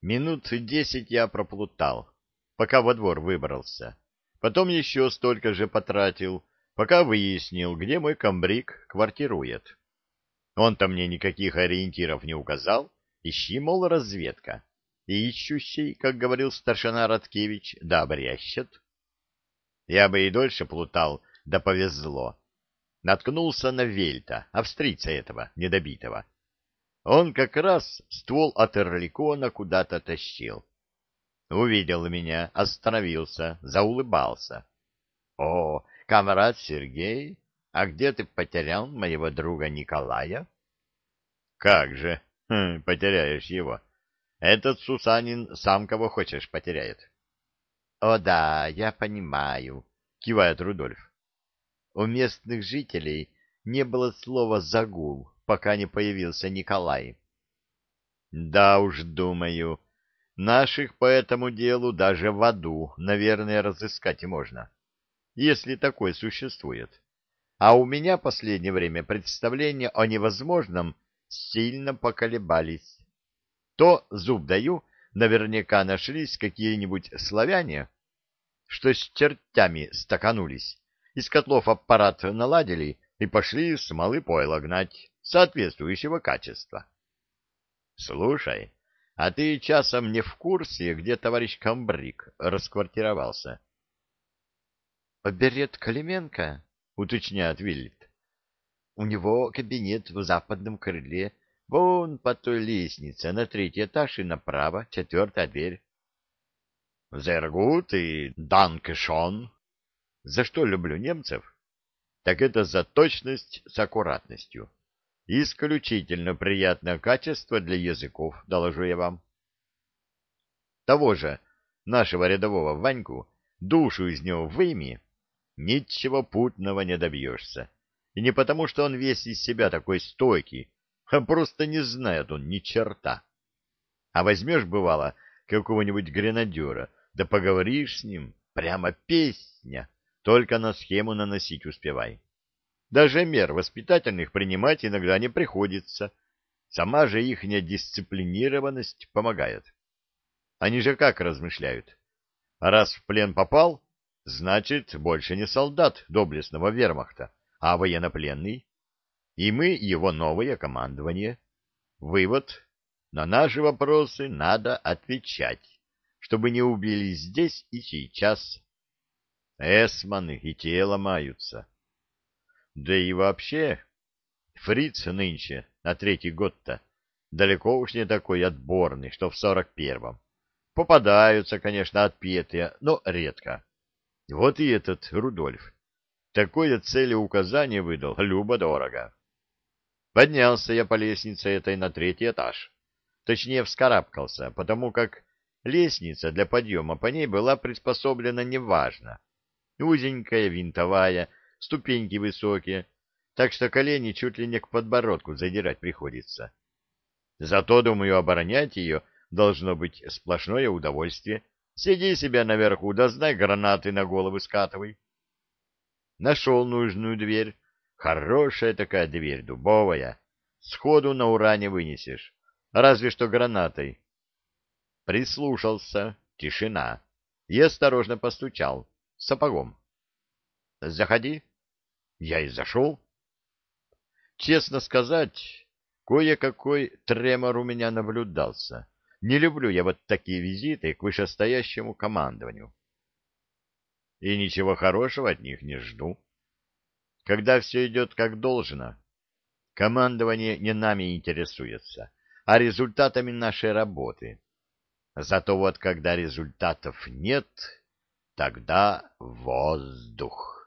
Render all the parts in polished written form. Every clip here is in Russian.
Минут 10 я проплутал, пока во двор выбрался. Потом еще столько же потратил, пока выяснил, где мой комбриг квартирует. Он-то мне никаких ориентиров не указал. Ищи, мол, разведка. И ищущий, как говорил старшина Радкевич, да обрящет. Я бы и дольше плутал, да повезло. Наткнулся на Вельта, австрийца этого, недобитого. Он как раз ствол от Эрликона куда-то тащил. Увидел меня, остановился, заулыбался. — О, камрад Сергей, а где ты потерял моего друга Николая? — Как же, потеряешь его? Этот Сусанин сам кого хочешь потеряет. — О да, я понимаю, — кивает Рудольф. У местных жителей не было слова «загул», пока не появился Николай. Да уж, думаю, наших по этому делу даже в аду, наверное, разыскать можно, если такое существует. А у меня последнее время представления о невозможном сильно поколебались. То, зуб даю, наверняка нашлись какие-нибудь славяне, что с чертями стаканулись, из котлов аппарат наладили и пошли смолы пойла гнать соответствующего качества. Слушай, а ты часом не в курсе, где товарищ комбриг расквартировался? — Берет Калименко, — уточняет Вильд. — У него кабинет в западном крыле, вон по той лестнице, на 3-й этаж и направо, 4-я дверь. — Зергут и данкешон. За что люблю немцев? Так это за точность с аккуратностью. Исключительно приятное качество для языков, доложу я вам. Того же нашего рядового Ваньку, душу из него выйми, ничего путного не добьешься. И не потому, что он весь из себя такой стойкий, а просто не знает он ни черта. А возьмешь, бывало, какого-нибудь гренадера, да поговоришь с ним, прямо песня, только на схему наносить успевай. Даже мер воспитательных принимать иногда не приходится. Сама же ихняя дисциплинированность помогает. Они же как размышляют? Раз в плен попал, значит, больше не солдат доблестного вермахта, а военнопленный. И мы его новое командование. Вывод: на наши вопросы надо отвечать, чтобы не убили здесь и сейчас. Эсманы и те ломаются. Да и вообще, фриц нынче, на 3-й год-то, далеко уж не такой отборный, что в 41-м. Попадаются, конечно, отпетые, но редко. Вот и этот Рудольф. Такое целеуказание выдал любо-дорого. Поднялся я по лестнице этой на 3-й этаж. Точнее, вскарабкался, потому как лестница для подъема по ней была приспособлена неважно. Узенькая, винтовая, ступеньки высокие, так что колени чуть ли не к подбородку задирать приходится. Зато, думаю, оборонять ее должно быть сплошное удовольствие. Сиди себе наверху, да знай, гранаты на головы скатывай. Нашел нужную дверь. Хорошая такая дверь, дубовая. Сходу на ура не вынесешь. Разве что гранатой. Прислушался. Тишина. И осторожно постучал. Сапогом. «Заходи». Я и зашел. Честно сказать, кое-какой тремор у меня наблюдался. Не люблю я вот такие визиты к вышестоящему командованию. И ничего хорошего от них не жду. Когда все идет как должно, командование не нами интересуется, а результатами нашей работы. Зато вот когда результатов нет, тогда воздух.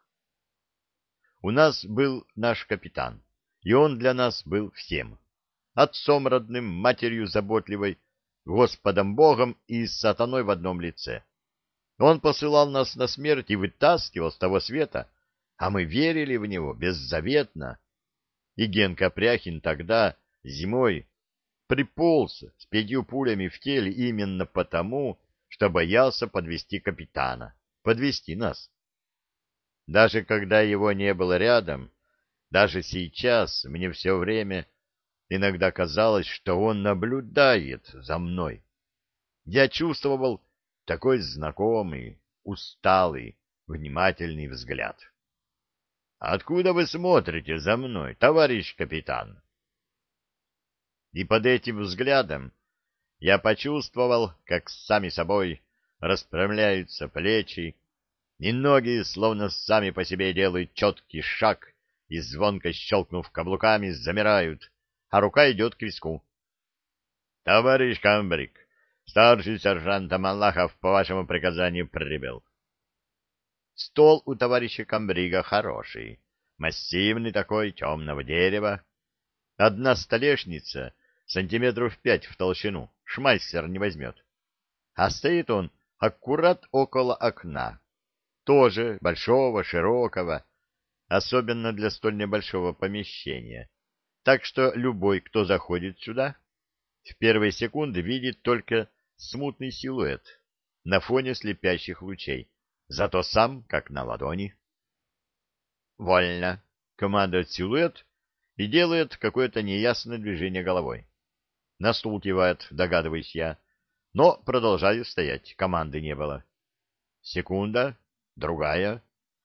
У нас был наш капитан, и он для нас был всем. Отцом родным, матерью заботливой, Господом Богом и сатаной в одном лице. Он посылал нас на смерть и вытаскивал с того света, а мы верили в него беззаветно. И Генка Пряхин тогда, зимой, приполз с 5 пулями в теле именно потому, что боялся подвести капитана, подвести нас. Даже когда его не было рядом, даже сейчас мне все время иногда казалось, что он наблюдает за мной. Я чувствовал такой знакомый, усталый, внимательный взгляд. «Откуда вы смотрите за мной, товарищ капитан?» И под этим взглядом я почувствовал, как сами собой распрямляются плечи, и ноги, словно сами по себе делают четкий шаг и, звонко щелкнув каблуками, замирают, а рука идет к виску. «Товарищ комбриг, старший сержант Малахов по вашему приказанию прибыл». Стол у товарища комбрига хороший, массивный такой, темного дерева. Одна столешница сантиметров 5 в толщину, шмайсер не возьмет. А стоит он аккурат около окна, тоже большого, широкого, особенно для столь небольшого помещения. Так что любой, кто заходит сюда, в первые секунды видит только смутный силуэт на фоне слепящих лучей, зато сам как на ладони. «Вольно!» — командует силуэт и делает какое-то неясное движение головой. На стул кивает, догадываюсь я, но продолжаю стоять, команды не было. Секунда, другая.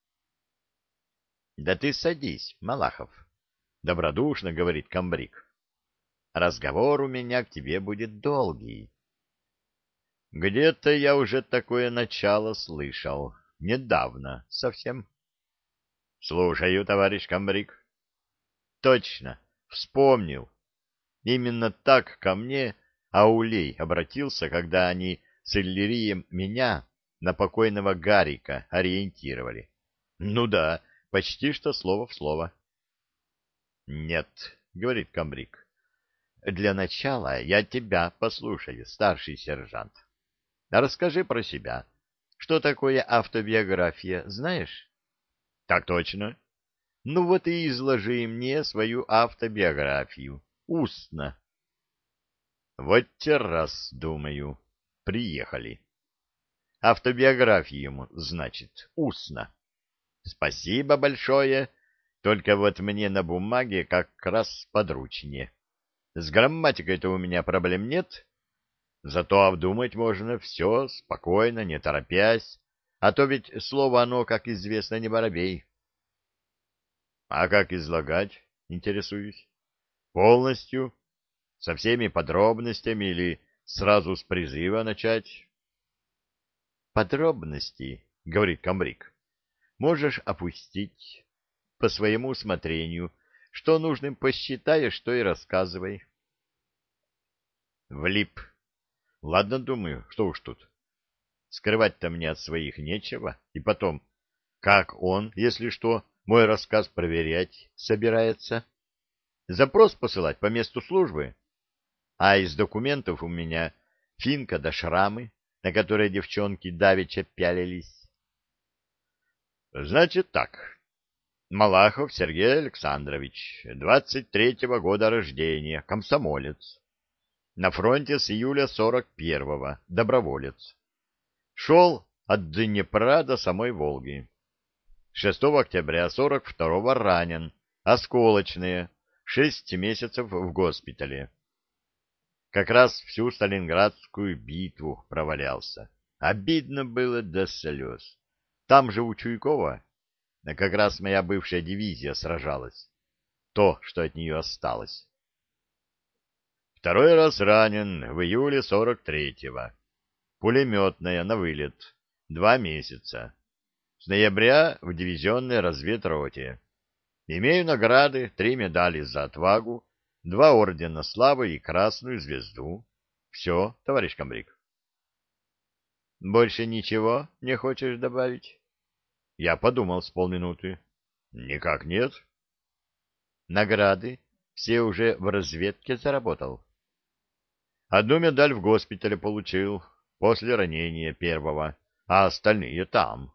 — Да ты садись, Малахов, — добродушно говорит комбриг. — Разговор у меня к тебе будет долгий. Где-то я уже такое начало слышал, недавно совсем. — Слушаю, товарищ комбриг. — Точно, вспомнил. Именно так ко мне Аулей обратился, когда они с Иллирием меня на покойного Гарика ориентировали. Ну да, почти что слово в слово. Нет, говорит комбриг. Для начала я тебя послушаю, старший сержант. Расскажи про себя. Что такое автобиография, знаешь? Так точно. Ну вот и изложи мне свою автобиографию. Устно. Вот те раз, думаю, приехали. Автобиографию ему, значит, устно. Спасибо большое, только вот мне на бумаге как раз подручнее. С грамматикой-то у меня проблем нет, зато обдумать можно все спокойно, не торопясь, а то ведь слово оно, как известно, не воробей. А как излагать, интересуюсь? Полностью? Со всеми подробностями или сразу с призыва начать? Подробности, говорит комбриг, можешь опустить по своему усмотрению. Что нужным посчитаешь, то и рассказывай. Влип. Ладно, думаю, что уж тут. Скрывать-то мне от своих нечего. И потом, как он, если что, мой рассказ проверять собирается? Запрос посылать по месту службы? А из документов у меня финка да шрамы, на которые девчонки давеча пялились. Значит так. Малахов Сергей Александрович, 23-го года рождения, комсомолец. На фронте с июля 41-го, доброволец. Шел от Днепра до самой Волги. 6 октября 42-го ранен, осколочные, 6 месяцев в госпитале. Как раз всю Сталинградскую битву провалялся. Обидно было до слез. Там же у Чуйкова как раз моя бывшая дивизия сражалась. То, что от нее осталось. Второй раз ранен в июле 43-го. Пулеметная на вылет. 2 месяца. С ноября в дивизионной разведроте. Имею награды, 3 медали за отвагу, 2 ордена славы и красную звезду. Все, товарищ комбриг. Больше ничего не хочешь добавить? Я подумал с полминуты. Никак нет. Награды все уже в разведке заработал. Одну медаль в госпитале получил после ранения первого, а остальные там.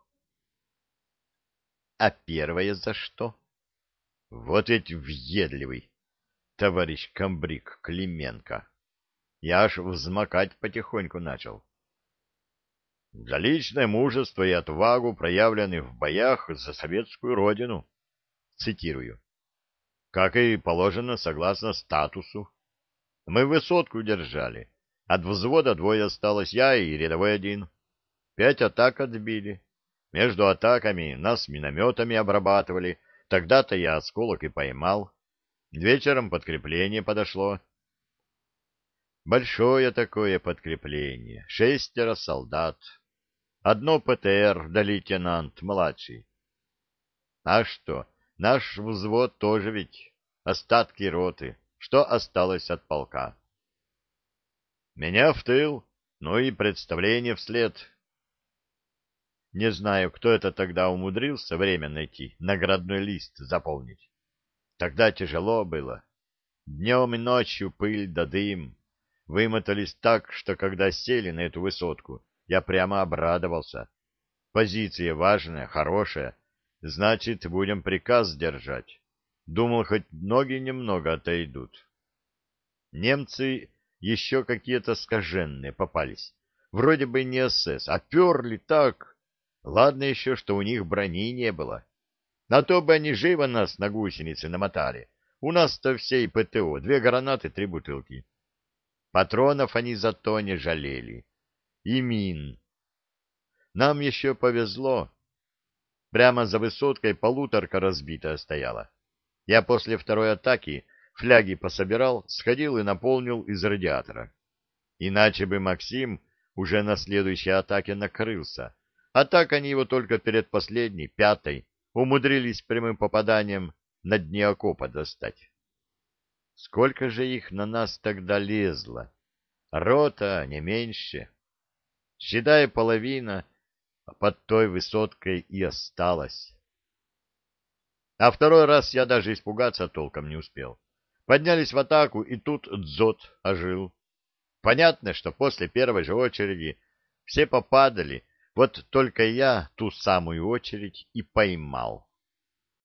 А первое за что? Вот ведь въедливый, товарищ комбриг Клименко. Я аж взмокать потихоньку начал. За личное мужество и отвагу, проявленные в боях за советскую родину. Цитирую. Как и положено согласно статусу. Мы высотку держали, От взвода двое осталось, я и рядовой один. 5 атак отбили. Между атаками нас минометами обрабатывали. Тогда-то я осколок и поймал. Вечером подкрепление подошло. Большое такое подкрепление. 6 солдат. Одно ПТР да лейтенант младший. А что, наш взвод тоже ведь остатки роты, что осталось от полка. Меня в тыл, ну и представление вслед. Не знаю, кто это тогда умудрился время найти, наградной лист заполнить. Тогда тяжело было. Днем и ночью пыль да дым. Вымотались так, что когда сели на эту высотку, я прямо обрадовался. Позиция важная, хорошая, значит, будем приказ держать. Думал, хоть ноги немного отойдут. Немцы еще какие-то скаженные попались. Вроде бы не СС, а перли так. Ладно еще, что у них брони не было. А то бы они живо нас на гусеницы намотали. У нас-то всей ПТО, 2 гранаты, 3 бутылки. Патронов они зато не жалели. И мин. Нам еще повезло. Прямо за высоткой полуторка разбитая стояла. Я после второй атаки фляги пособирал, сходил и наполнил из радиатора. Иначе бы Максим уже на следующей атаке накрылся. А так они его только перед последней, 5-й, умудрились прямым попаданием на дне окопа достать. Сколько же их на нас тогда лезло? Рота не меньше. Считай, половина под той высоткой и осталась. А второй раз я даже испугаться толком не успел. Поднялись в атаку, и тут дзот ожил. Понятно, что после первой же очереди все попадали, вот только я ту самую очередь и поймал.